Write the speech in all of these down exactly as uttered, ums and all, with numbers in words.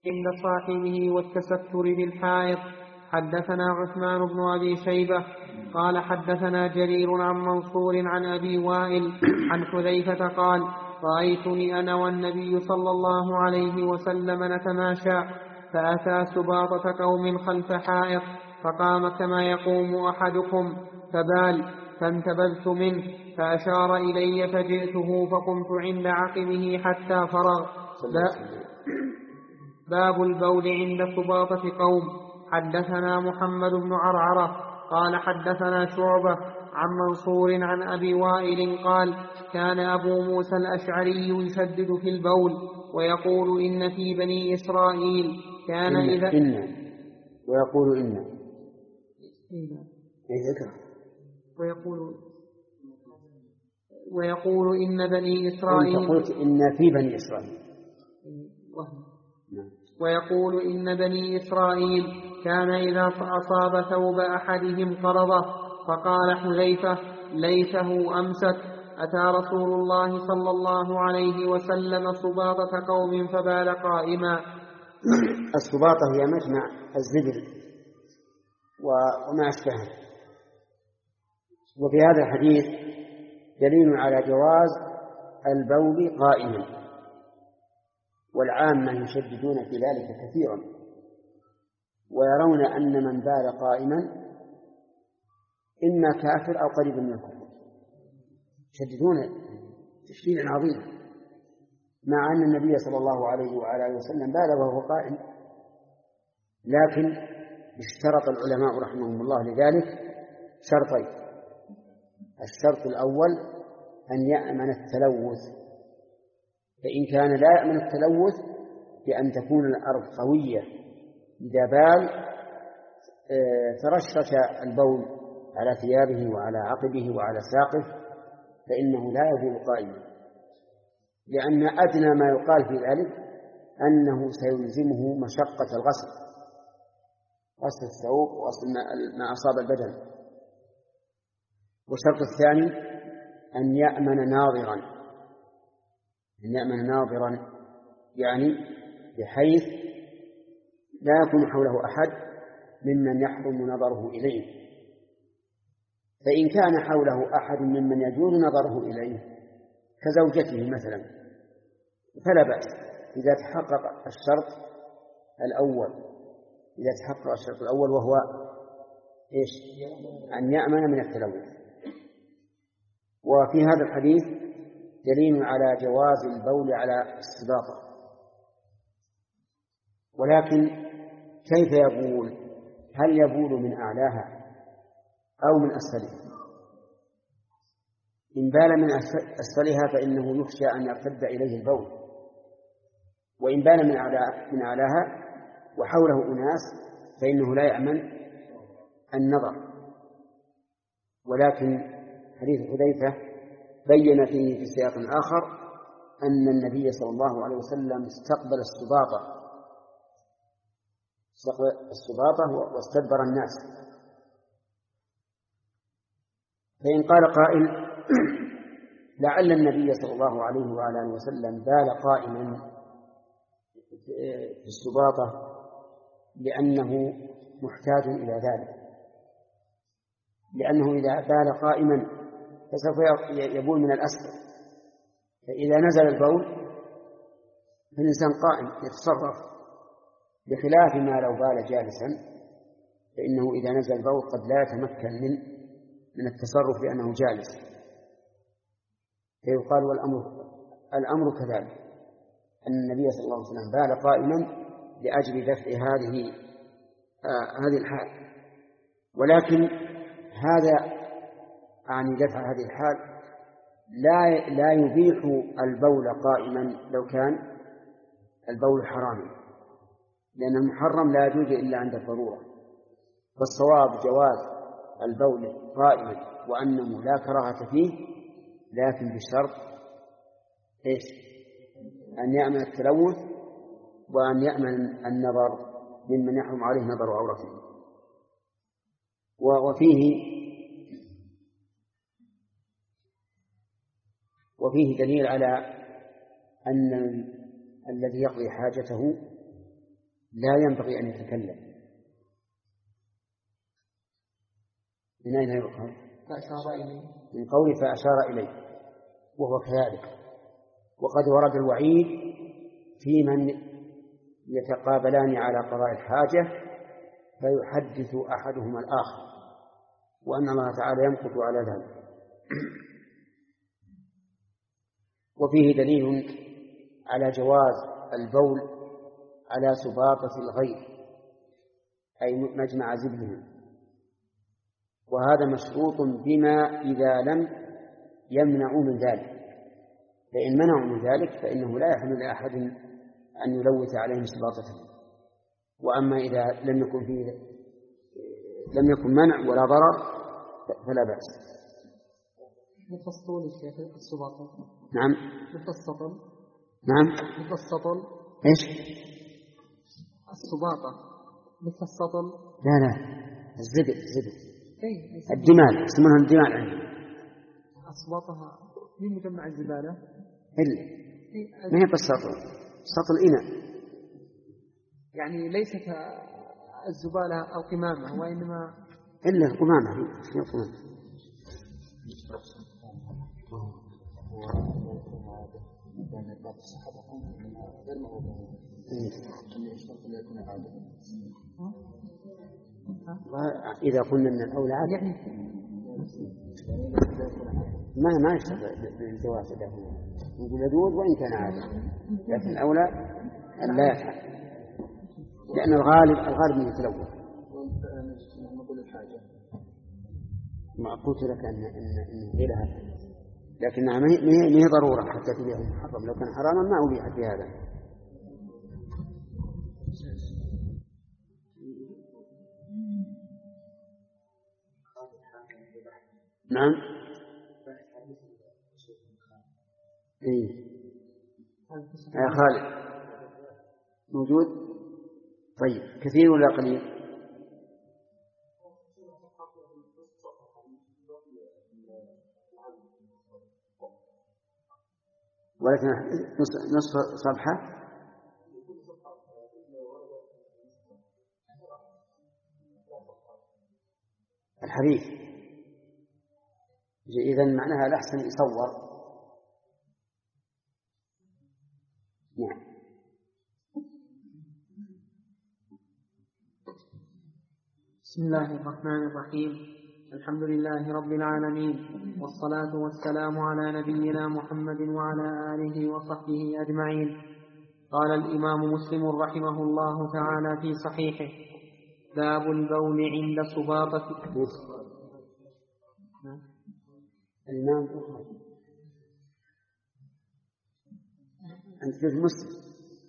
عند صاحبه والتستر بالحائط. حدثنا عثمان بن أبي شيبة قال حدثنا جرير عن منصور عن أبي وائل عن حذيفة قال رأيتني أنا والنبي صلى الله عليه وسلم نتماشى فأتى سباطة قوم خلف حائط فقام كما يقوم أحدكم فبال فانتبذت منه فأشار إلي فجئته فقمت عند عقبه حتى فرغ. باب البول عند سباطة قوم. حدثنا محمد بن عرعرة قال حدثنا شعبة عن منصور عن أبي وائل قال كان أبو موسى الأشعري يشدد في البول ويقول إن في بني إسرائيل كان إن إذا إن ويقول إن ويقول ويقول إن بني إسرائيل أنت قلت إن في بني إسرائيل ويقول إن بني إسرائيل كان إذا أصاب ثوب أحدهم قرضه فقال حذيفة ليته أمسك أتى رسول الله صلى الله عليه وسلم سباطة قوم فبال قائما. السباطة هي مجمع الزبل وما أشبهه. وفي هذا الحديث دليل على جواز البول قائما، والعامة يشددون في ذلك كثيرا ويرون أن من بال قائما إما كافر أو قريب من الكفر، يشددون تشديدا عظيما، مع أن النبي صلى الله عليه وعلى وسلم بال وهو قائم، لكن اشترط العلماء رحمهم الله لذلك شرطين. الشرط الأول أن يأمن التلوث، فإن كان لا يأمن التلوث بأن تكون الأرض قوية إذا بال ترشش البول على ثيابه وعلى عقبه وعلى ساقه فإنه لا يبول قائما، لأن أدنى ما يقال في ذلك أنه سيلزمه مشقة الغسل، غسل الثوب وغسل ما أصاب البدن. والشرط الثاني أن يأمن ناظرا، أن يأمن ناظرا يعني بحيث لا يكون حوله أحد ممن يحرم نظره إليه، فإن كان حوله أحد ممن يجوز نظره إليه كزوجته مثلا فلا بأس إذا تحقق الشرط الأول، إذا تحقق الشرط الأول وهو إيش؟ أن يأمن من التلوث. وفي هذا الحديث دليل على جواز البول على السباطة، ولكن كيف يبول؟ هل يبول من أعلاها أو من أسفلها؟ إن بال من أسفلها فإنه يخشى أن يرتد إليه البول، وإن بال من من أعلاها وحوله أناس فإنه لا يأمن النظر. ولكن حديث حذيفة بين فيه في سياق آخر أن النبي صلى الله عليه وسلم استقبل السباطة السباطة واستدبر الناس. فإن قال قائل لعل النبي صلى الله عليه وعلى وسلم بال قائما في السباطة لأنه محتاج إلى ذلك، لأنه إذا بال قائما فسوف يبول من الأسفل، فإذا نزل البول فالإنسان قائم يتصرف، بخلاف ما لو بال جالسا فإنه إذا نزل البول قد لا يتمكن من من التصرف لأنه جالس، فيقال والأمر الأمر كذلك أن النبي صلى الله عليه وسلم بال قائما لأجل دفع هذه آه هذه الحال. ولكن هذا عن دفع هذه الحال لا لا يبيح البول قائما لو كان البول حراما، لأن المحرم لا يجوز إلا عند الضرورة. فالصواب جواز البول قائما وأنه لا كراهة فيه، لكن بشرط إيش؟ أن يأمن التلوث وأن يأمن النظر ممن يحرم عليه نظر عورته. وفيه وفيه دليل على أن الذي يقضي حاجته لا ينبغي أن يتكلم. من أين يؤخذ؟ فأشار إليه، من قوله فأشار إليه، وهو كذلك. وقد ورد الوعيد في من يتقابلان على قضاء الحاجة فيحدث أحدهما الآخر، وأن الله تعالى يمقت على ذلك. وفيه دليل على جواز البول على سباطة الغير، أي مجمع زبله، وهذا مشروط بما إذا لم يمنعوا من ذلك، فإن منعوا من ذلك فإنه لا يحل لأحد أن يلوث عليهم سباطته. وأما إذا لم يكن فيه لم يكن منع ولا ضرر فلا بأس. مفصل الشيخ السباطة. نعم. مفصل. نعم. مفصل. إيش؟ السباطة مفصل. لا لا الزبد الزبد. إيه؟ الدمال اسمها الدمال عندنا. أصباطها من مجمع الزبالة. إلا. إيه؟ ما هي بالسطل. سطل إناء. يعني ليست الزبالة أو قمامة، وإنما إلا القمامة. هي القمامة. إذا قلنا أن الأولى عادة ما ما يشتغل بالجواز له، يقول يجوز وإن كان عادة، لكن الأولى أن لا يفعل، لأن الغالب الغالب من يتلوث. ما قلت لك أن أن غيرها، لكنها ما هي ضرورة حتى تبيع محرم. لو كان حراما ما أبيح في هذا. نعم. إيه. يا خالد موجود. طيب كثير ولا قليل؟ ولكن نصف صفحة. الحديث إذن معناها الأحسن يصور. نعم. بسم الله الرحمن الرحيم. الحمد لله رب العالمين، والصلاة والسلام على نبينا محمد وعلى آله وصحبه أجمعين. قال الإمام مسلم رحمه الله تعالى في صحيحه: باب البول عند سباطة. الإمام أنت في مسلم.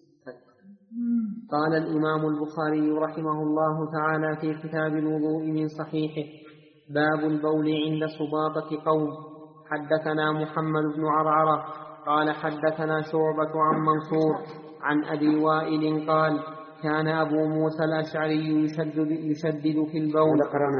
قال الإمام البخاري رحمه الله تعالى في كتاب الوضوء من صحيحه: باب البول عند سباطة قوم. حدثنا محمد بن عرعرة قال حدثنا شعبة عن منصور عن أبي وائل قال: كان أبو موسى الأشعري يشدد, يشدد في البول.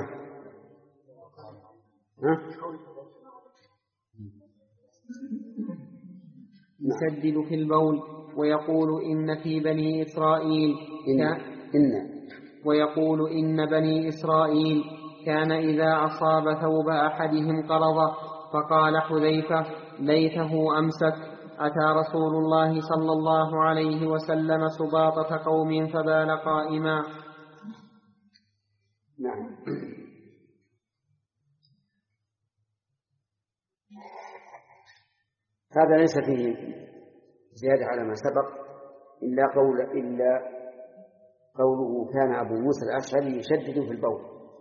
يشدد في البول ويقول إن في بني إسرائيل إن إن ويقول إن بني إسرائيل كان إذا أصاب ثوب أحدهم قرضه، فقال حذيفة: ليته أمسك. أتى رسول الله صلى الله عليه وسلم سباطة قوم فبال قائما. نعم. هذا ليس فيه زيادة على ما سبق، إلا قول إلا قوله كان أبو موسى الأشعري يشدد في البول،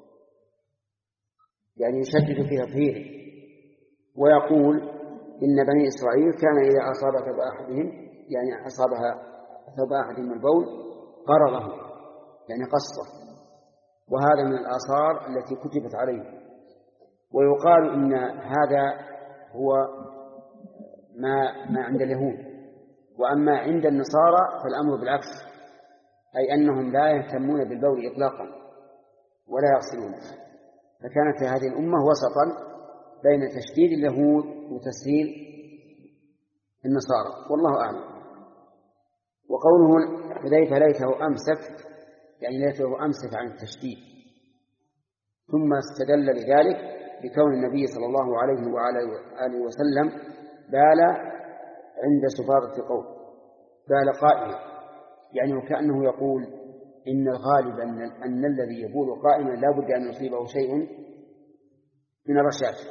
يعني يشدد في تطهيره، ويقول إن بني إسرائيل كان إذا أصاب ثوب أحدهم يعني أصابها ثوب أحدهم البول قرضه يعني قصه، وهذا من الآثار التي كتبت عليه. ويقال إن هذا هو ما ما عند اليهود، وأما عند النصارى فالأمر بالعكس، أي أنهم لا يهتمون بالبول إطلاقا ولا يغسلونه. فكانت هذه الأمة وسطا بين تشديد اليهود وتسهيل النصارى، والله أعلم. وقوله حذيفة ليته أمسك، يعني ليته أمسك عن التشديد، ثم استدل لذلك بكون النبي صلى الله عليه وعلى آله وسلم بال عند سفارة قوم، بال قائما، يعني وكأنه يقول إن الغالب أن, أن الذي يبول قائما لا بد أن يصيبه شيء من الرشاش.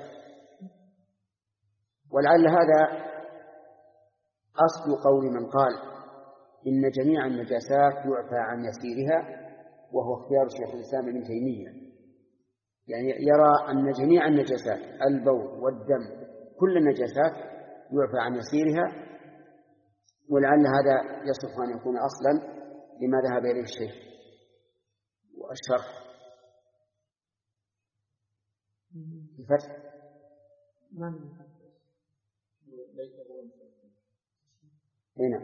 ولعل هذا أصل قول من قال إن جميع النجاسات يعفى عن يسيرها، وهو اختيار شيخ الإسلام ابن تيمية، يعني يرى أن جميع النجاسات البول والدم كل النجاسات يعفى عن يسيرها، ولعل هذا يصح أن يكون أصلا لما ذهب إليه الشيخ. والشرح الفتح هنا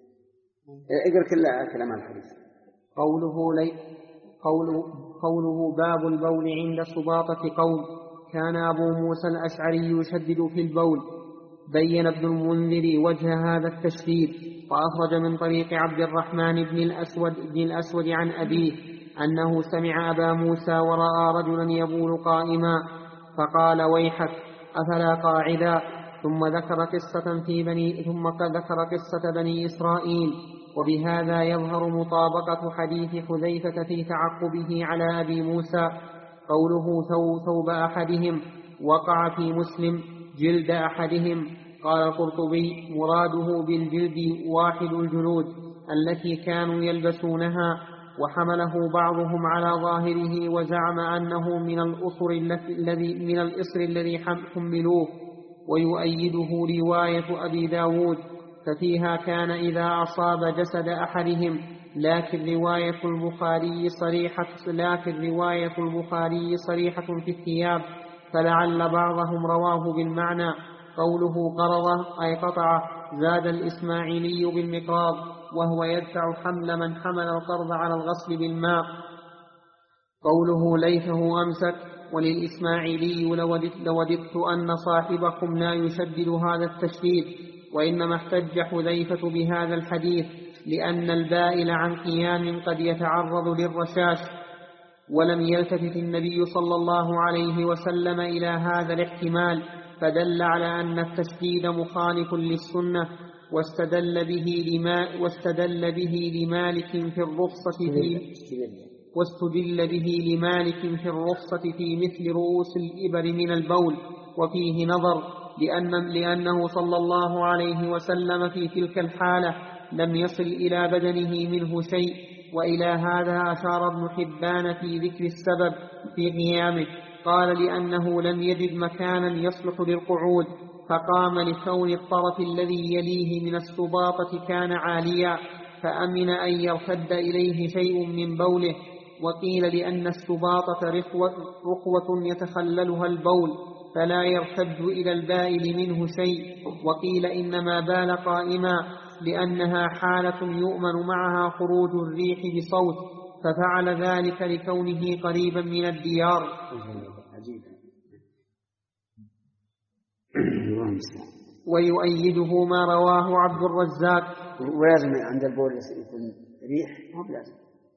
اقرأ كل كلام الحديث. قوله لي قوله, قوله باب البول عند سباطة قوم. كان أبو موسى الأشعري يشدد في البول. بين ابن المنذر وجه هذا التشديد، وأخرج من طريق عبد الرحمن بن الأسود, بن الأسود عن أبيه أنه سمع أبا موسى ورأى رجلا يبول قائما فقال ويحك أفلا قاعدا. ثم ذكر قصة في بني ثم ذكر قصة بني إسرائيل. وبهذا يظهر مطابقة حديث حذيفة في تعقبه على أبي موسى. قوله ثوب أحدهم وقع في مسلم جلد أحدهم. قال القرطبي مراده بالجلد واحد الجلود التي كانوا يلبسونها، وحمله بعضهم على ظاهره وزعم أنه من الأصر الذي من الإصر الذي حملوه. ويؤيده رواية أبي داود ففيها كان إذا أصاب جسد أحدهم، لكن رواية البخاري صريحة لكن رواية البخاري صريحة في الثياب، فلعل بعضهم رواه بالمعنى. قوله قرضه أي قطعه، زاد الإسماعيلي بالمقراض، وهو يدفع حمل من حمل القرض على الغسل بالماء. قوله ليته أمسك. وللإسماعيلي لوددت, لوددت أن صاحبكم لا يشدد هذا التشديد، وإنما احتج حذيفة بهذا الحديث لأن البائل عن قيام قد يتعرض للرشاش، ولم يلتفت النبي صلى الله عليه وسلم إلى هذا الاحتمال، فدل على أن التشديد مخالف للسنة. واستدل به لما واستدل به لمالك في الرخصة في واستدل به لمالك في الرخصة في مثل رؤوس الإبر من البول. وفيه نظر، لأن لأنه صلى الله عليه وسلم في تلك الحالة لم يصل إلى بدنه منه شيء. وإلى هذا أشار ابن حبان في ذكر السبب في قيامه، قال لأنه لم يجد مكانا يصلح للقعود، فقام لكون الطرف الذي يليه من السباطة كان عاليا، فأمن أن يرتد إليه شيء من بوله. وقيل لأن السباطة رخوة يتخللها البول فلا يرتد إلى البائل منه شيء. وقيل إنما بال قائما لأنها حالة يؤمن معها خروج الريح بصوت، ففعل ذلك لكونه قريبا من الديار. ويؤيده ما رواه عبد الرزاق. ولازم عند البول يكون ريح، مو بلازم.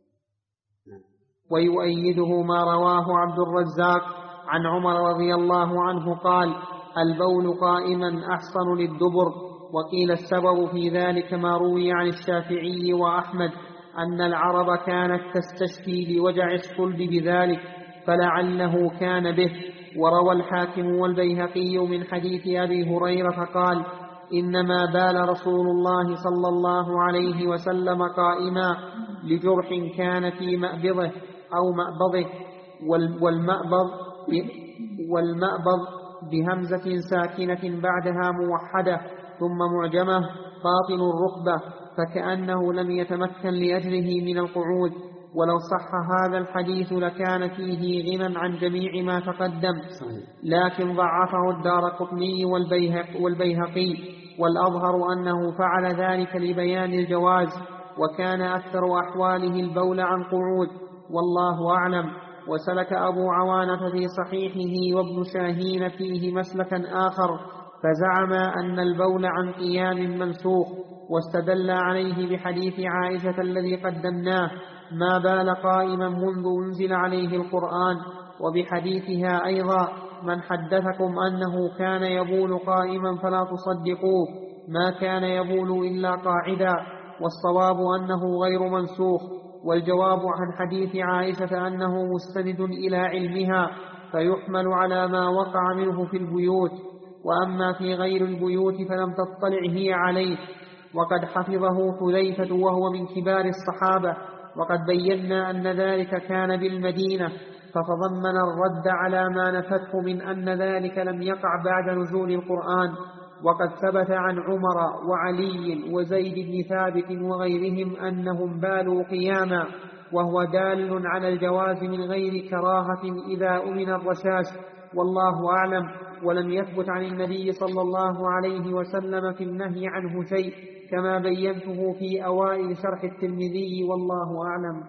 ويؤيده ما رواه عبد الرزاق عن عمر رضي الله عنه قال البول قائما أحسن للدبر. وقيل السبب في ذلك ما روي عن الشافعي وأحمد أن العرب كانت تستشفي لوجع الصلب بذلك، فلعله كان به. وروى الحاكم والبيهقي من حديث أبي هريرة قال إنما بال رسول الله صلى الله عليه وسلم قائما لجرح كان في مأبضه أو مأبضه. والمأبض والمأبض بهمزة ساكنة بعدها موحدة ثم معجمة باطن الركبة، فكأنه لم يتمكن لأجله من القعود. ولو صح هذا الحديث لكان فيه غنى عن جميع ما تقدم، لكن ضعفه الدارقطني والبيهقي، والأظهر أنه فعل ذلك لبيان الجواز، وكان أكثر أحواله البول عن قعود، والله أعلم. وسلك أبو عوانة في صحيحه وابن شاهين فيه مسلكا آخر، فزعم أن البول عن قيام منسوخ، واستدل عليه بحديث عائشة الذي قدمناه ما بال قائما منذ أنزل عليه القرآن، وبحديثها أيضا من حدثكم أنه كان يبول قائما فلا تصدقوه، ما كان يبول إلا قاعدا، والصواب أنه غير منسوخ. والجواب عن حديث عائشة أنه مستند إلى علمها فيحمل على ما وقع منه في البيوت، وأما في غير البيوت فلم تطلع هي عليه، وقد حفظه حذيفة وهو من كبار الصحابة، وقد بينا أن ذلك كان بالمدينة، فتضمن الرد على ما نفته من أن ذلك لم يقع بعد نزول القرآن. وقد ثبت عن عمر وعلي وزيد بن ثابت وغيرهم أنهم بالوا قياما، وهو دال على الجواز من غير كراهة إذا أمن الرشاش، والله أعلم. ولم يثبت عن النبي صلى الله عليه وسلم في النهي عنه شيء، كما بينته في أوائل شرح الترمذي، والله أعلم.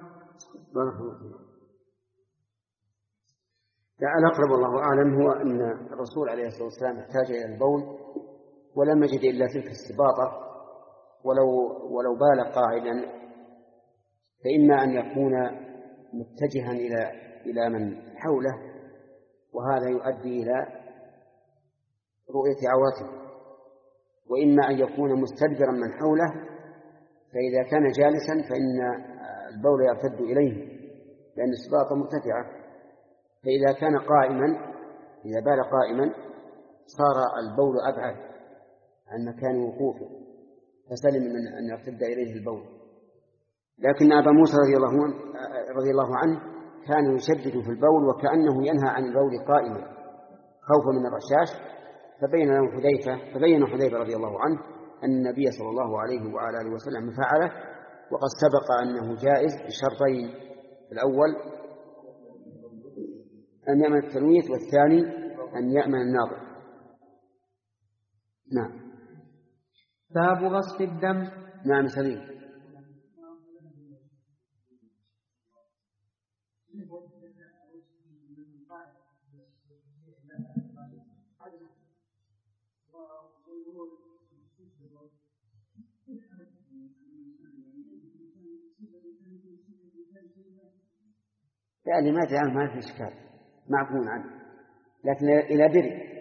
الأقرب والله أعلم هو أن الرسول عليه الصلاة والسلام احتاج إلى البول ولم يجد إلا تلك السباطة، ولو, ولو بال قاعدا فإما أن يكون متجها إلى إلى من حوله، وهذا يؤدي إلى رؤية عورته، وإما أن يكون مستدبرا من حوله، فإذا كان جالسا فإن البول يرتد إليه لأن السباطة مرتفعة. فإذا كان قائما، إذا بال قائما صار البول أبعد عن مكان وقوفه فسلم من أن يرتد إليه البول. لكن أبا موسى رضي الله عنه, رضي الله عنه كان يشدد في البول وكأنه ينهى عن البول قائما خوفا من الرشاش، فبين له حذيفة فبين حذيفة رضي الله عنه أن النبي صلى الله عليه وعلى آله وسلم فعله، وقد سبق أنه جائز بشرطين: الأول أن يأمن التلويث، والثاني أن يأمن الناظر. نعم. باب غسل الدم. نعم سليم. يعني ما تعلم ما في إشكال، معفون عنه، لكن إلى دري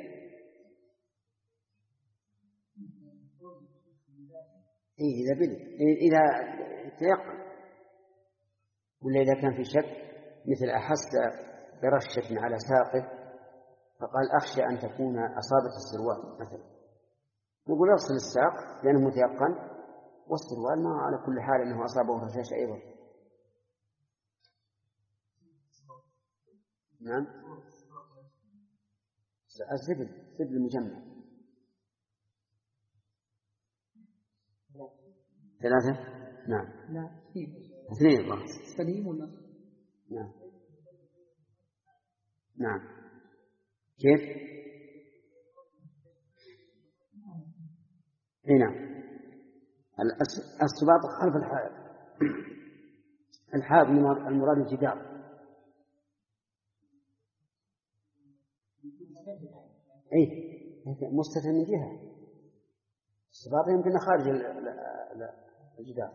إيه إذا بلي إذا تيقن، ولا إذا كان في شك مثل أحس برشة على ساقه فقال أخشى أن تكون أصابت السروال مثلا، نقول أغسل الساق لأنه متيقن، والسروال ما على كل حال أنه أصابه رشاش أيضا. نعم. الزبد زبد المجمع ثلاثة. نعم. لا اثنين الله سليم ولا؟ نعم. نعم. كيف؟ هنا السباط خلف الحائط، الحائط المراد الجدار. اي مستتر من جهه، السباط يمكن خارج الجدار.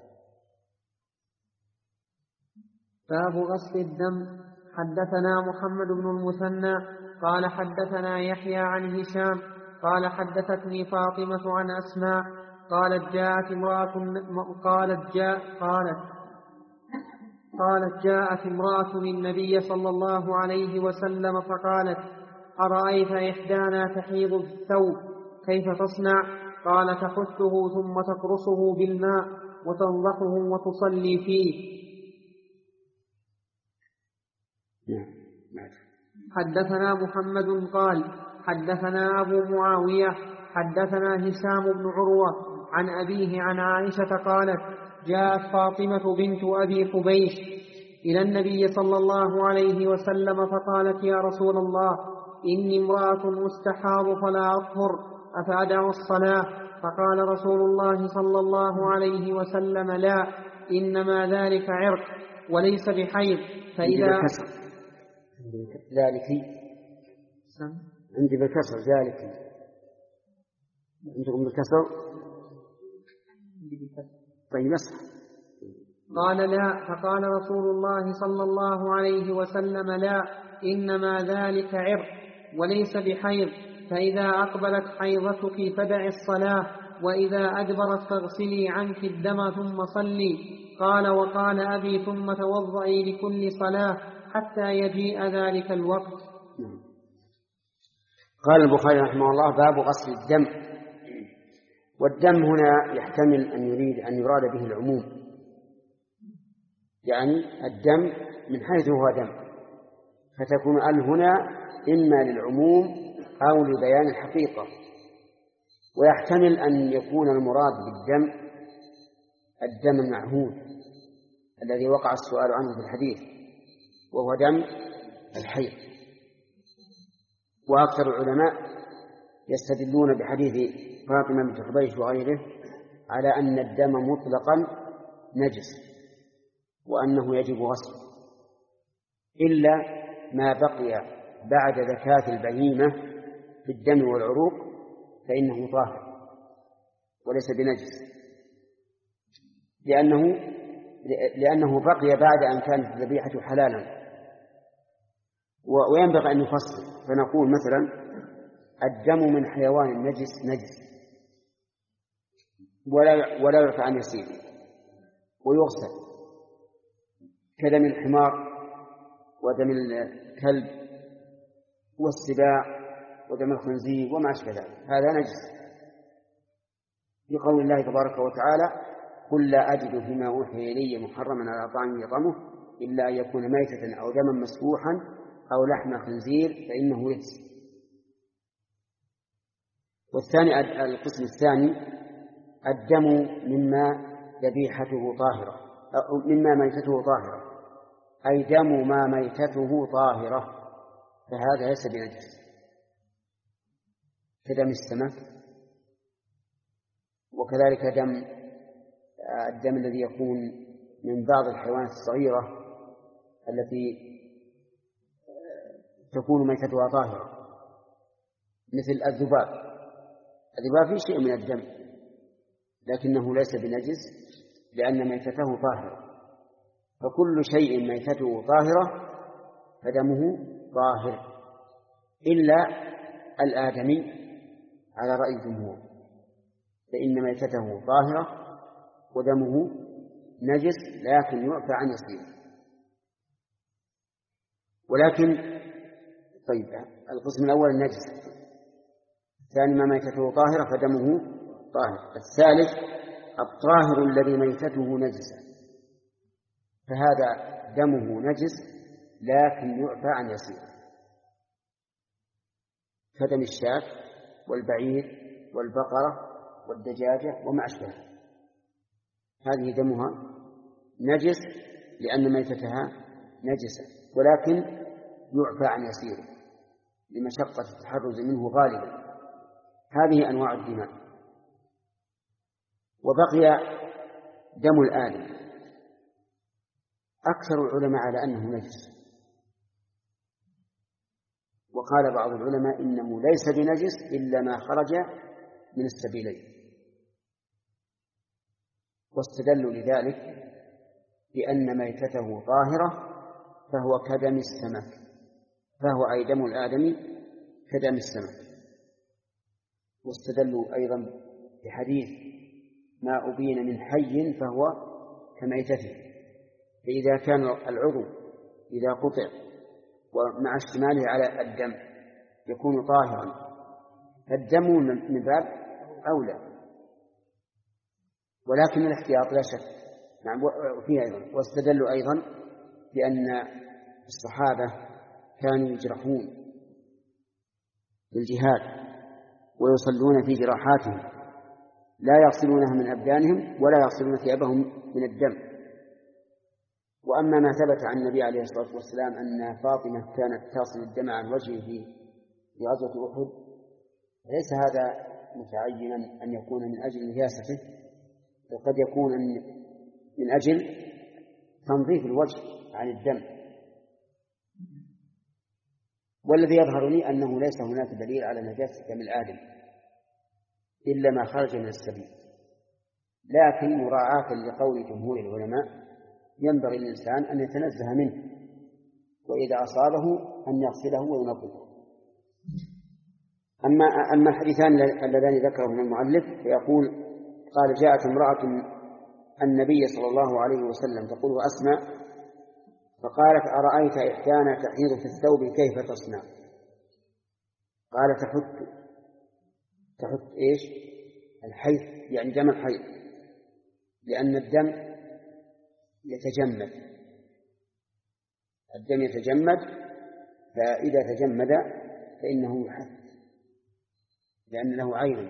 باب غسل الدم. حدثنا محمد بن المثنى قال حدثنا يحيى عن هشام قال حدثتني فاطمة عن أسماء قالت جاءت امرأة قالت جاء قالت قالت جاءت امرأة للنبي صلى الله عليه وسلم فقالت: أرأيت إحدانا تحيض الثوب كيف تصنع؟ قال: تحثه ثم تقرصه بالماء وتنضحه وتصلي فيه. حدثنا محمد قال حدثنا أبو معاوية حدثنا هشام بن عروة عن أبيه عن عائشة قالت: جاءت فاطمة بنت أبي حبيش إلى النبي صلى الله عليه وسلم فقالت: يا رسول الله، إني امرأة أستحاض فلا أطهر، أفأدع الصلاة؟ فقال رسول الله صلى الله عليه وسلم: لا، إنما ذلك عرق وليس بحيض. فإذا ذلك عندي بالكسر ذلك، عندكم بالكسر طيب يصح. قال لا. فقال رسول الله صلى الله عليه وسلم لا، إنما ذلك عرق وليس بحيض، فإذا أقبلت حيضتك فدع الصلاة، وإذا أدبرت فاغسلي عنك الدم ثم صلي. قال وقال أبي ثم توضئي لكل صلاة حتى يجيء ذلك الوقت. قال البخاري رحمه الله باب غسل الدم. والدم هنا يحتمل أن يريد أن يراد به العموم، يعني الدم من حيث هو دم، فتكون ال هنا إما للعموم أو لبيان الحقيقة. ويحتمل أن يكون المراد بالدم الدم المعهود الذي وقع السؤال عنه في الحديث، وهو دم الحيض. وأكثر العلماء يستدلون بحديث فاطمة بنت حبيش وغيره على أن الدم مطلقا نجس وأنه يجب غسله، إلا ما بقي بعد زكاة البهيمة في الدم والعروق فإنه طاهر وليس بنجس، لأنه لأنه بقي بعد أن كانت الذبيحة حلالا. وينبغي أن نفصل فنقول مثلا الدم من حيوان نجس نجس ولا ولا يعفى عن يسير ويغسل، كدم الحمار ودم الكلب والسباع ودم الخنزير وما أشبه ذلك، هذا نجس لقول الله تبارك وتعالى قل لا أجد فيما أوحي إلي محرما على طاعم يطعمه إلا أن يكون ميتة أو دما مسفوحا أو لحم خنزير فإنه رجس. والثاني القسم الثاني الدم مما ذبيحته طاهرة أو مما ميتته طاهرة، أي دم ما ميتته طاهرة، فهذا ليس بنجس كدم السمك، وكذلك دم الدم الذي يكون من بعض الحيوانات الصغيرة التي تكون ميتتها طاهرة مثل الذباب. الذباب فيه شيء من الدم لكنه ليس بنجس لأن ميتته طاهرة، فكل شيء ميتته طاهرة فدمه طاهر إلا الآدمي على رأي الجمهور، فإن ميتته طاهرة ودمه نجس لكن يعفى عن يسير. ولكن طيب القسم الأول النجس، الثاني ما ميتته طاهرة فدمه طاهر، الثالث الطاهر الذي ميتته نجسة فهذا دمه نجس لكن يعفى عن يسير، كدم الشاة والبعير والبقرة والدجاجة وما أشبهها، هذه دمها نجس لأن ميتتها نجسة ولكن يعفى عن يسير لمشقة التحرز منه غالبا. هذه أنواع الدماء. وبقي دم الآدم، أكثر العلماء على أنه نجس، وقال بعض العلماء إنه ليس بنجس إلا ما خرج من السبيلين، واستدلوا لذلك بأن ميتته طاهرة فهو كدم السمك، فهو أي دم الآدمي كدم السمك. واستدلوا أيضا بحديث ما أبين من حي فهو كميتته، فإذا كان العضو إذا قطع ومع اشتماله على الدم يكون طاهرا فالدم من باب أولى، ولكن الاحتياط لا شك نعم فيه أيضا. واستدلوا أيضا بأن الصحابة كانوا يجرحون بالجهاد ويصلون في جراحاتهم لا يغسلونها من أبدانهم ولا يغسلون ثيابهم من الدم. وأما ما ثبت عن النبي عليه الصلاة والسلام أن فاطمة كانت تصل الدم عن وجهه في غزوة أحد ليس هذا متعينا أن يكون من أجل نجاسته، وقد يكون من أجل تنظيف الوجه عن الدم. والذي يظهر لي أنه ليس هناك دليل على نجاسة دم الآدم إلا ما خرج من السبيل، لكن مراعاة لقول جمهور العلماء ينبغي للإنسان أن يتنزه منه، وإذا أصابه أن يغسله وينظفه. أما أما الحديثان اللذان ذكرهما المؤلف فيقول: قال: جاءت امرأة النبي صلى الله عليه وسلم تقول أسمع، فقالت: أرأيت إحدانا تحيض في الثوب كيف تصنع؟ قال: تحت تحت إيش؟ الحيض، يعني دم الحيض، لأن الدم يتجمد الدم يتجمد فإذا تجمد فإنه يحث لأن له عين.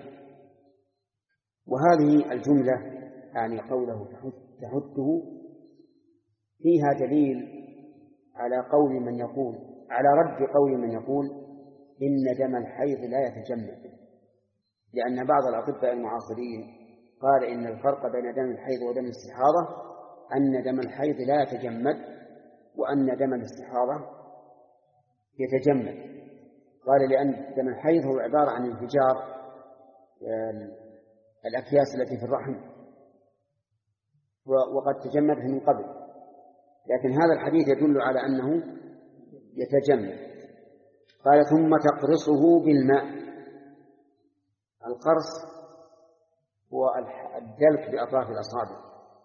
وهذه الجملة يعني قوله تحته فيها دليل على قول من يقول على رد قول من يقول إن دم الحيض لا يتجمد، لأن بعض الأطباء المعاصرين قال إن الفرق بين دم الحيض ودم الاستحاضة أن دم الحيض لا يتجمد وأن دم الاستحاضة يتجمد. قال لأن دم الحيض هو عبارة عن انفجار الأكياس التي في الرحم وقد تجمد من قبل، لكن هذا الحديث يدل على أنه يتجمد. قال: ثم تقرصه بالماء. القرص هو الدلك بأطراف الأصابع،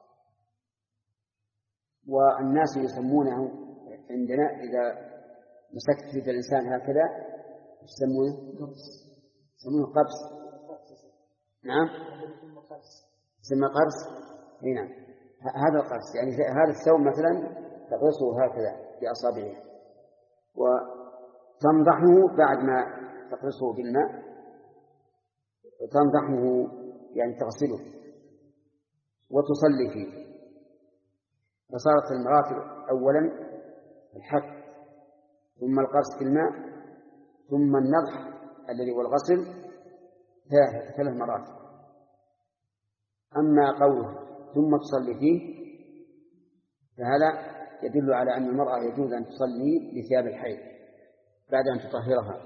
والناس يسمونه عندنا إذا مسكت يد الإنسان هكذا يسمونه يسمونه قبس. نعم، يسمى قرص. اي نعم، هذا القرص، يعني هذا الثوب مثلا تقرصه هكذا بأصابعه وتنضحه بعد ما تقرصه بالماء، تنضحه يعني تغسله وتصلي فيه. فصارت المراتب: أولا الحك، ثم القرص في الماء، ثم النضح الذي هو الغسل، ثلاث مراتب. أما قوله ثم تصلي فيه فهذا يدل على أن المرأة يجوز أن تصلي بثياب الحيض بعد أن تطهرها.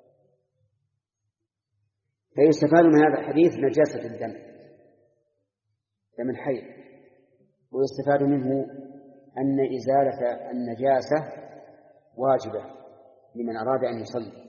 فيستفاد من هذا الحديث نجاسة الدم، دم الحيض، ويستفاد منه أن إزالة النجاسة واجبة لمن أراد أن يصلي.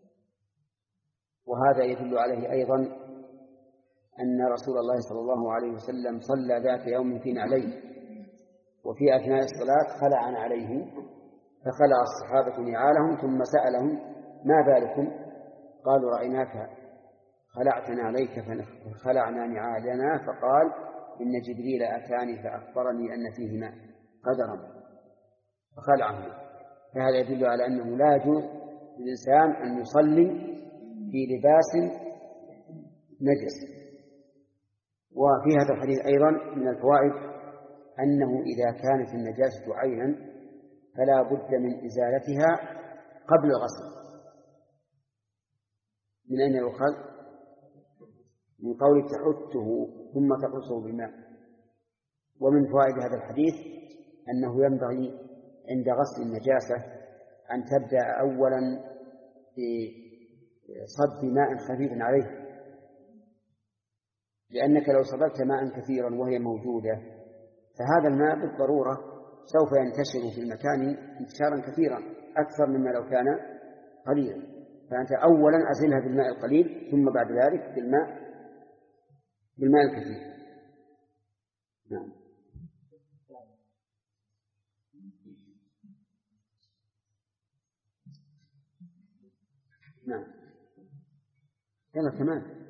وهذا يدل عليه أيضا أن رسول الله صلى الله عليه وسلم صلى ذات يوم في نعليه، وفي أثناء الصلاة خلع عليه، فخلع الصحابة نعالهم ثم سألهم: ما بالكم؟ قالوا: رأيناك خلعتنا عليك فخلعنا نعالنا. فقال: إن جبريل أتاني فأخبرني أن فيهما قدرا فخلعهما. فهذا يدل على أنه لا يجوز للإنسان أن يصلي في لباس نجس. وفي هذا الحديث أيضا من الفوائد أنه إذا كانت النجاسة عينا فلا بد من إزالتها قبل الغسل. من أين يؤخذ؟ من قول تحته ثم تقرصه بالماء. ومن فوائد هذا الحديث أنه ينبغي عند غسل النجاسة أن تبدأ أولا بصب ماء خفيف عليه، لأنك لو صببت ماء كثيرا وهي موجودة فهذا الماء بالضرورة سوف ينتشر في المكان انتشارا كثيرا أكثر مما لو كان قليلا. فأنت أولا أزلها بالماء القليل ثم بعد ذلك بالماء بالماء الكثير. نعم. نعم. يلا كمان.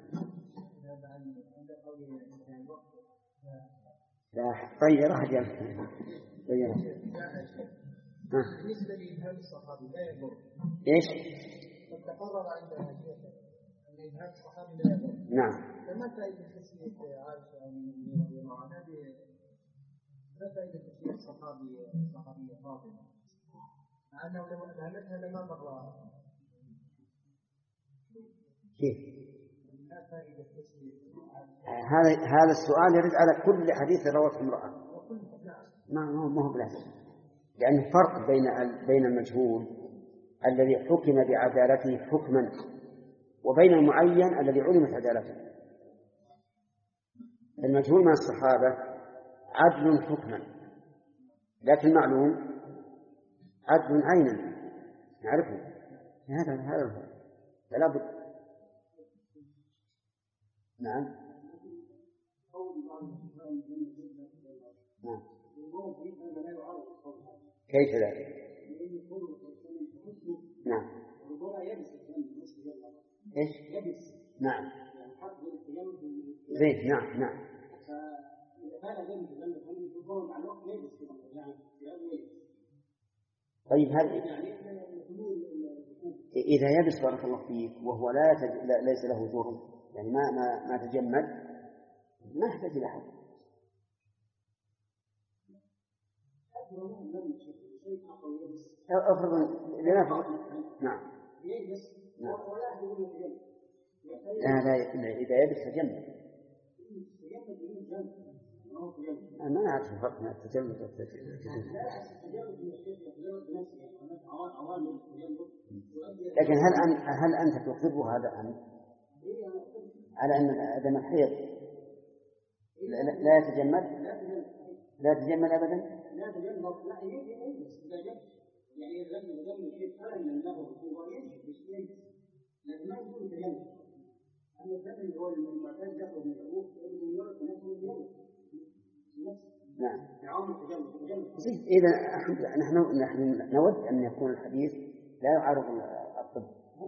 لا طيب راح جاب طيب. بالنسبة لإلهام الصحابي لا يضر. إيش؟ قد تقرر عند أن إلهام الصحابي لا يضر. نعم. فما فائدة تسمية عائشة رضي الله عنها ما فائدة تسمية الصحابي صحابية فاطمة مع أنه لو ألهمتها لما ضر؟ كيف؟ هذا هذا السؤال يرد على كل حديث رواه امرأة. ما هو ما هو بلازم، لأن فرق بين بين المجهول الذي حكم بعدالته حكما وبين المعين الذي علمت عدالته. المجهول من الصحابة عدل حكما، لكن معلوم عدل عينا نعرفه. هذا هذا هو فلا بد. نعم. نعم. كيف ذلك؟ نعم. ايش؟ نعم. زين. نعم. نعم. طيب هل إذا يبس بارك الله فيك وهو لا تج... ليس له جرم، يعني ما ما ما تجمد، ما يحتاج إلى حد. أفرض لنفرض. نعم. نعم. لا لا إذا يبس تجمد. أنا ما أعرف الفرق بين التجمد والتجمد. لكن هل أن هل أنت تقر هذا أم على أن عدم الحيض لا يتجمد؟ لا يتجمد أبدا. لا يتجمد. لا يتجمد. يعني لازم يتجمد شيء فعلا من له هو يمشي بشيء، لكن ما يكون تجمد. أما الثاني هو المعتاد يخرج من العروق ويورث نفسه اليوم. نعم. إذا نحن نحن نود أن يكون الحديث لا يعارض الطب.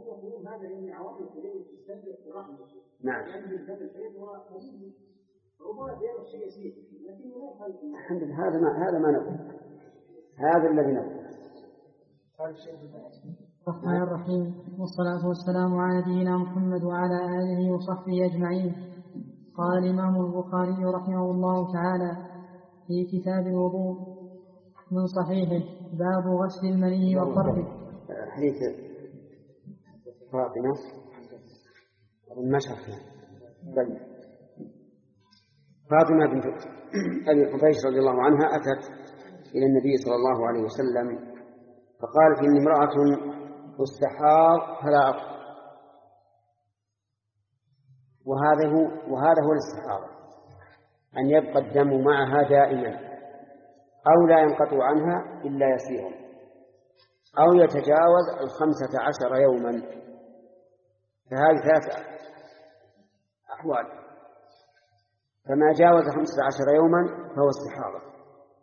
نعم. الحمد لله. هذا ما هذا ما نود. هذا الذي نود. الرحمن الرحيم، والصلاة والسلام على نبينا محمد وعلى آله وصحبه أجمعين. قال الإمام البخاري رحمه الله تعالى في كتاب الوضوء من صحيحه باب غسل المني والطرف. حديث فاطمة المشرح. طيب فاطمة بنت أبي حبيش رضي الله عنها أتت إلى النبي صلى الله عليه وسلم فقالت إني امرأة استحاض فلا أطهر. وهذا هو وهذا هو الاستحاضة، أن يبقى الدم معها دائما أو لا ينقطع عنها إلا يسيرا أو يتجاوز الخمسة عشر يوما. فهذه ثلاثة أحوال، فما جاوز خمسة عشر يوما فهو استحاضة،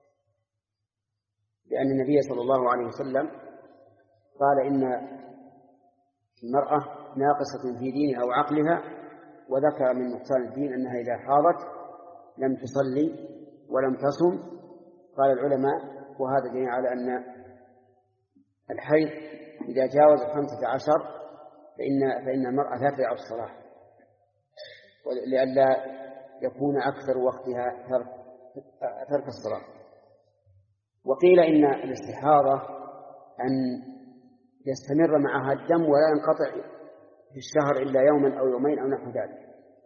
لأن النبي صلى الله عليه وسلم قال إن المرأة ناقصة في دينها أو عقلها، وذكر من نقصان الدين أنها إذا حاضت لم تصلي ولم تصم. قال العلماء وهذا دليل على أن الحيض إذا جاوز خمسة عشر فإن فإن المرأة لا تدع الصلاة، لئلا يكون أكثر وقتها ترك ترك الصلاة. وقيل إن الاستحاضة أن يستمر معها الدم ولا ينقطع في الشهر إلا يوما أو يومين أو نحو ذلك.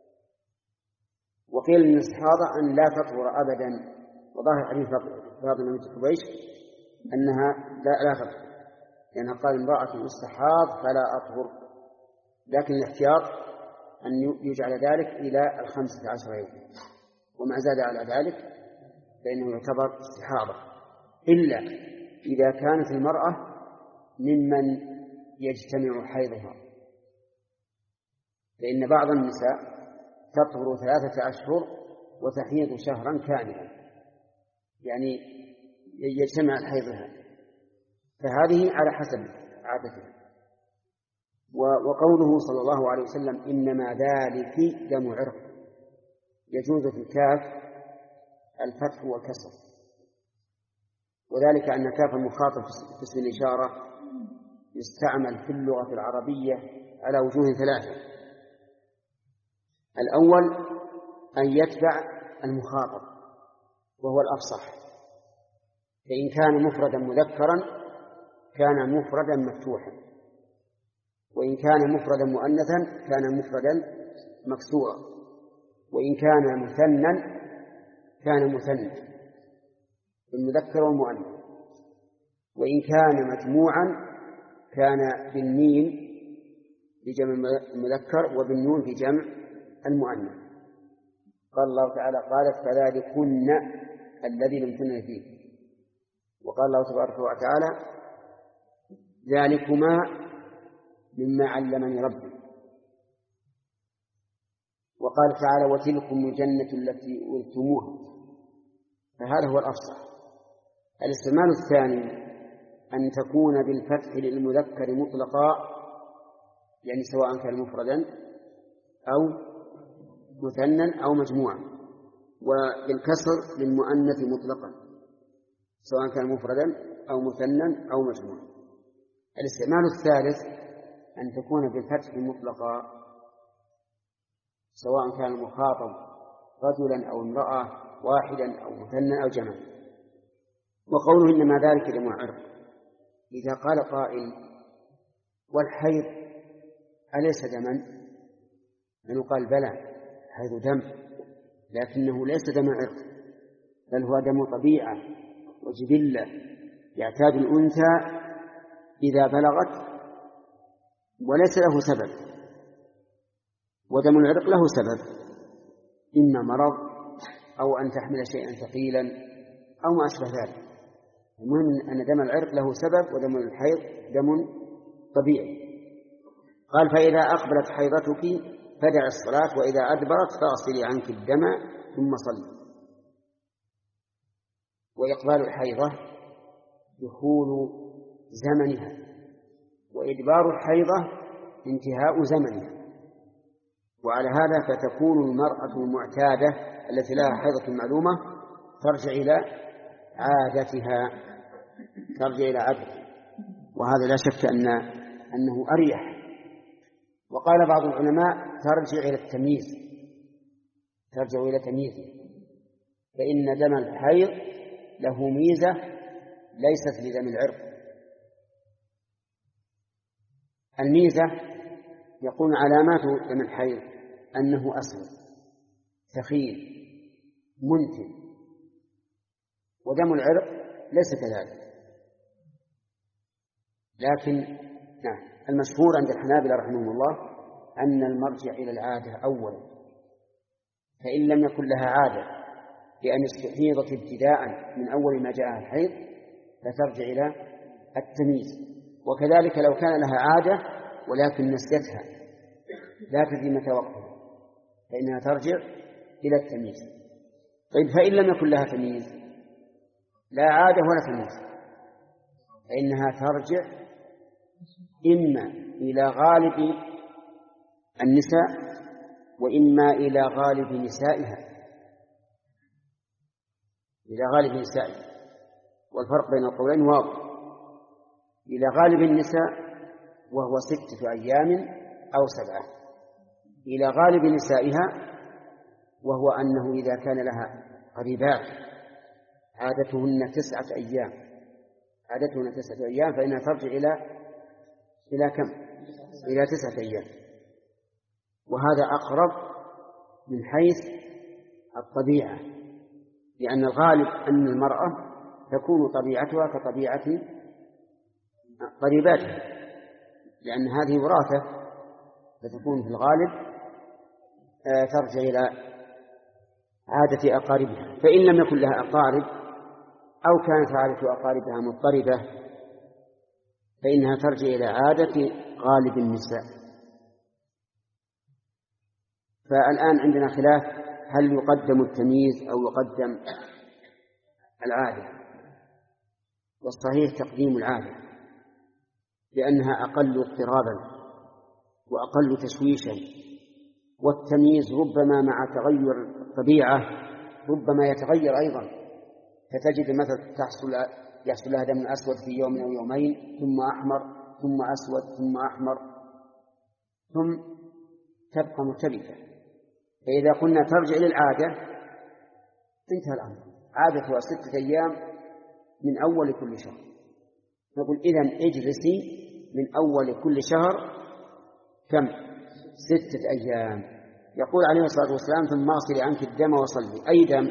وقيل إن الاستحاضة أن لا تطهر أبدا، وظاهر حديث فاطمة بنت حبيش أنها لا, لا تطهر، لأنها يعني قال امرأة استحاض فلا أطهر، لكن الاحتياط أن يجعل ذلك إلى الخمسة عشر يوم، وما زاد على ذلك فإنه يعتبر استحاضة، إلا إذا كانت المرأة ممن يجتمع حيضها، فإن بعض النساء تطهر ثلاثة أشهر وتحيض شهرا كاملا، يعني يجتمع حيضها، فهذه على حسب عادتها. وقوله صلى الله عليه وسلم إنما ذلك دم عرق، يجوز في الكاف الفتح والكسر، وذلك أن كاف المخاطب في اسم الإشارة يستعمل في اللغة العربية على وجوه ثلاثة. الأول أن يتبع المخاطب وهو الأفصح، فإن كان مفردا مذكرا كان مفردا مفتوحا، وإن كان مفردا مؤنثا كان مفردا مكسورا، وإن كان مثنى كان مثنى بالمذكر والمؤنث، وإن كان مجموعا كان بالميم في جمع المذكر وبالنون في جمع المؤنث. قال الله تعالى قالت فذلكن الذي لمتن فيه. وقال الله تبارك وتعالى ذلكما مما علمني ربي. وقال تعالى وتلكم الجنة التي أورثتموها. فهذا هو الأفصح. الاستعمال الثاني أن تكون بالفتح للمذكر مطلقا، يعني سواء كان مفردا أو مثنى أو مجموعا، وبالكسر للمؤنث مطلقا سواء كان مفردا أو مثنى أو مجموعا. الاستعمال الثالث أن تكون بالفتح مطلقا سواء كان المخاطب رجلا أو امرأة، واحدا أو مثنى أو جمع. وقوله إنما ذلك دم العرق، إذا قال قائل والحيض أليس دما؟ فنقال بلى، الحيض دم، لكنه ليس دم عرق، بل هو دم طبيعة وجبلة يعتاد الأنثى إذا بلغت وليس له سبب. ودم العرق له سبب، إما مرض أو أن تحمل شيئا ثقيلا أو ما أشبه ذلك. المهم أن دم العرق له سبب، ودم الحيض دم طبيعي. قال فإذا أقبلت حيضتك فدع الصلاة وإذا أدبرت فاغسلي عنك الدم ثم صلي. وإقبال الحيضة دخول زمنها، وإدبار الحيضة انتهاء زمنها. وعلى هذا فتكون المرأة المعتادة التي لها حيضة معلومة ترجع إلى عادتها ترجع إلى عادتها وهذا لا شك أن أنه أريح. وقال بعض العلماء ترجع إلى التمييز ترجع إلى تمييزه، فإن دم الحيض له ميزة ليست لدم العرق. الميزة يكون علامات دم الحيض أنه أسود ثخين منتن، ودم العرق ليس كذلك. لكن نعم المشهور عند الحنابلة رحمهم الله أن المرجع إلى العادة أولا، فإن لم يكن لها عادة لأن استحيضت ابتداء من أول ما جاءها الحيض فترجع إلى التمييز. وكذلك لو كان لها عادة ولكن نسيتها لا تدري متى وقتها فإنها ترجع إلى التمييز. طيب فإن لم يكن لها تمييز لا عادة ولا تمييز فإنها ترجع إما إلى غالب النساء وإما إلى غالب نسائها إلى غالب نسائها والفرق بين القولين واضح. إلى غالب النساء وهو ستة أيام أو سبعة، إلى غالب نسائها وهو أنه إذا كان لها قريبات عادتهن تسعة أيام عادتهن تسعة أيام فإنها ترجع إلى إلى كم؟ إلى تسعة أيام. وهذا أقرب من حيث الطبيعة، لأن الغالب أن المرأة تكون طبيعتها كطبيعة قريباتها، لأن هذه وراثة فتكون في الغالب ترجع إلى عادة أقاربها. فإن لم يكن لها أقارب أو كانت عادة أقاربها مضطربة فإنها ترجع إلى عادة غالب النساء. فالآن عندنا خلاف هل يقدم التمييز أو يقدم العادة، والصحيح تقديم العادة لأنها أقل اضطرابا وأقل تشويشا، والتمييز ربما مع تغير الطبيعة ربما يتغير أيضا، فتجد مثلا تحصل يحصل لها دم أسود في يوم أو يومين ثم أحمر ثم أسود ثم أحمر ثم تبقى مرتبكة. فإذا قلنا ترجع إلى العادة انتهى الأمر، عادتها ستة أيام من أول كل شهر. نقول إذن اجلسي من أول كل شهر كم؟ ستة أيام. يقول عليه الصلاة والسلام ثم اغسلي عنك الدم وصلي. أي دم؟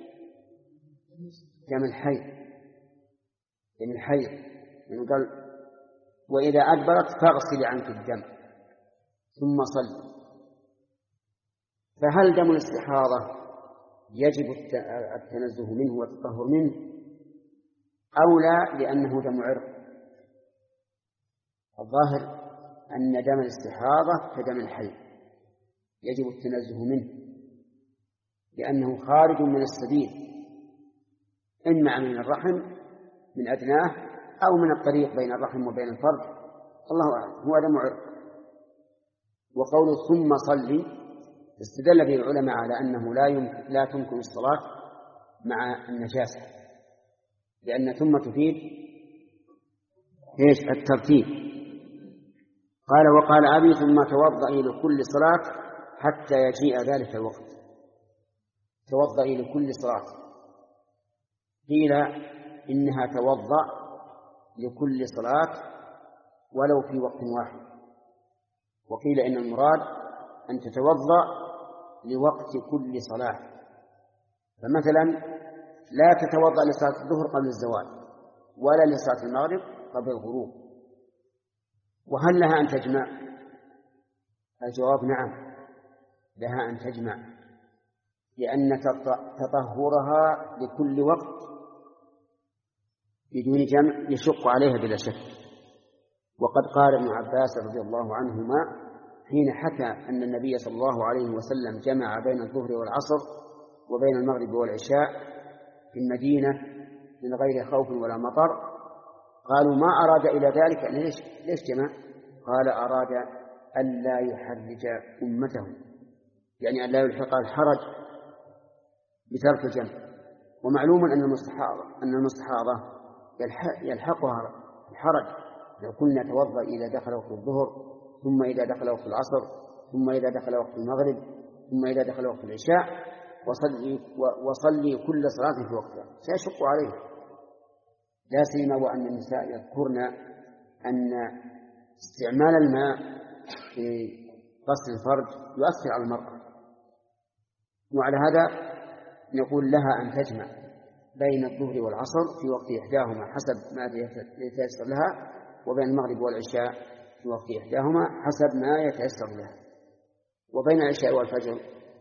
دم الحيض دم الحيض يعني قال وإذا أدبرت فاغسلي عنك الدم ثم صلي. فهل دم الاستحاضة يجب التنزه منه والتطهر منه، أو لا لأنه دم عرق. الظاهر أن دم الاستحاضة كدم الحيض يجب التنزه منه لأنه خارج من السبيل، إما من الرحم من أدناه أو من الطريق بين الرحم وبين الفرج، الله أعلم، هو دم عرق. وقوله ثم صلي استدل به العلماء على أنه لا يمكن لا تمكن الصلاة مع النجاسة، لأن ثم تفيد إيش؟ الترتيب. قال وقال أبي ثم توضئي لكل صلاة حتى يجيء ذلك الوقت. توضئي لكل صلاة، قيل إنها توضأ لكل صلاة ولو في وقت واحد، وقيل إن المراد أن تتوضأ لوقت كل صلاة. فمثلا لا تتوضأ لصلاة الظهر قبل الزوال ولا لصلاة المغرب قبل الغروب. وهل لها أن تجمع؟ الجواب نعم، لها أن تجمع، لأن تطهرها لكل وقت بدون جمع يشق عليها بلا شك. وقد قال ابن عباس رضي الله عنهما حين حكى أن النبي صلى الله عليه وسلم جمع بين الظهر والعصر وبين المغرب والعشاء في المدينة من غير خوف ولا مطر، قالوا ما أراد إلى ذلك؟ ليش ليش جمع؟ قال أراد أن لا يحرج أمته، يعني أن لا يلحق الحرج بترك الجمع. ومعلوم أن المستحاضة أن المستحاضة يلحقها الحرج لو كنا توضأ إذا دخل وقت الظهر، ثم إذا دخل وقت العصر، ثم إذا دخل وقت المغرب، ثم إذا دخل وقت العشاء، وصلي, وصلي كل صلاة في وقتها، سيشق عليه. لا سيما وأن النساء يذكرن أن استعمال الماء في غسل الفرج يؤثر على المرأة، وعلى هذا نقول لها أن تجمع بين الظهر والعصر في وقت إحداهما حسب ما يتيسر لها، وبين المغرب والعشاء في وقت إحداهما حسب ما يتيسر لها، وبين العشاء والفجر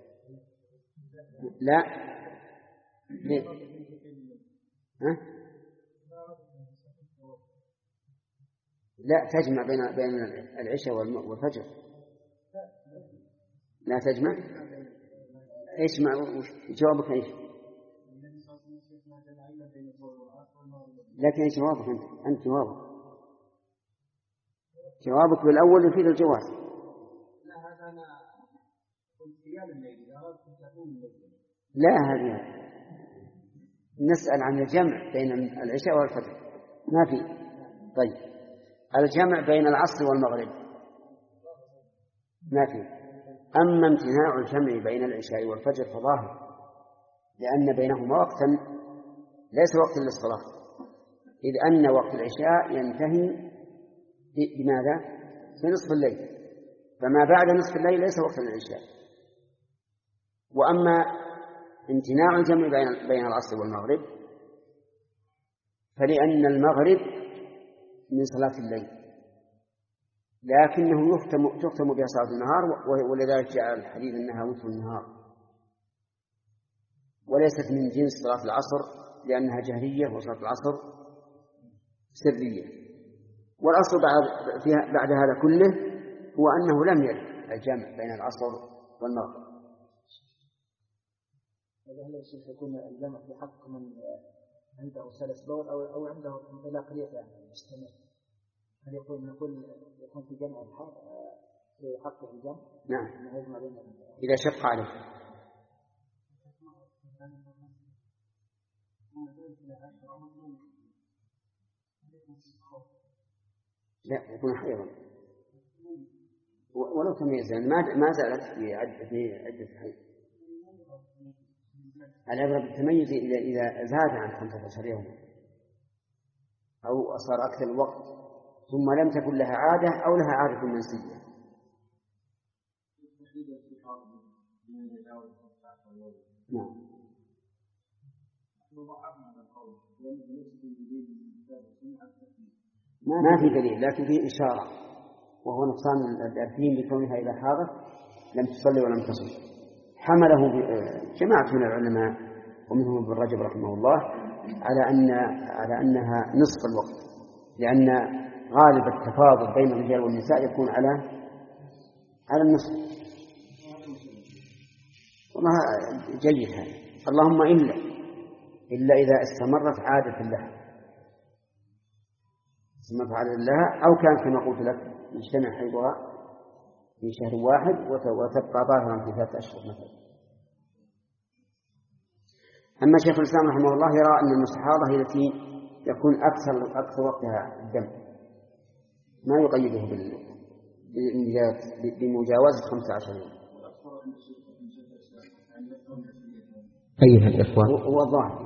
لا ليه؟ ها؟ لا تجمع بين بين العشاء والفجر، لا تجمع. ايش مع جوابك ايش؟ لكن ايش جوابك انت؟ انت جوابك جوابك بالاول يفيد الجواز. لا هذا انا قلت قيام الليل، اذا اردت تقوم الليل. لا هذا نسأل عن الجمع بين العشاء والفجر، ما في. طيب الجمع بين العصر والمغرب ما في. أما امتناع الجمع بين العشاء والفجر فظاهر، لأن بينهما وقتا ليس وقتا للصلاة، إذ أن وقت العشاء ينتهي بماذا؟ في نصف الليل، فما بعد نصف الليل ليس وقتا للعشاء. وأما امتناع الجمع بين العصر والمغرب فلأن المغرب من صلاة الليل، لكنه يختم, تختم بها صلاة النهار، ولذلك جاء الحديث أنها وتر النهار، وليست من جنس صلاة العصر لأنها جهرية، وصلاة العصر سرية. والأصل بعد, فيها بعد هذا كله هو أنه لم يرد الجمع بين العصر والمغرب. هل الشيخ يكون الجمع في حق من عنده سلس بول أو أو عنده انطلاقية يعني مستمر؟ هل يكون نقول يكون في جمع في حقه الجمع؟ نعم إذا شق عليه. لا يكون حيضا ولو تميز، ما ما زالت في عدة في عدة حيض. العبرة بالتميز إذا إذا زاد عن خمسة عشر يوما أو صار أكثر الوقت ثم لم تكن لها عادة أو لها عادة منسية. نعم. ما في دليل لكن فيه إشارة، وهو نقصان الدين بكونها إذا حاضت لم تصلي ولم تصل، حمله جماعة من العلماء ومنهم ابن رجب رحمه الله على أن على أنها نصف الوقت، لأن غالب التفاضل بين الرجال والنساء يكون على على النصف. والله جيد هذا، اللهم إلا إلا إذا استمرت عادة لها استمرت عادة لها أو كان كما قلت لك يجتمع حيضها في شهر واحد وتبقى ظاهرا في ثلاثة أشهر مثلا. أما شيخ الإسلام رحمه الله يرى أن المستحاضة هي التي يكون أكثر أكثر وقتها الدم، ما يقيده بمجاوزة خمسة عشر يوم. أيها الإخوة، هو الظاهر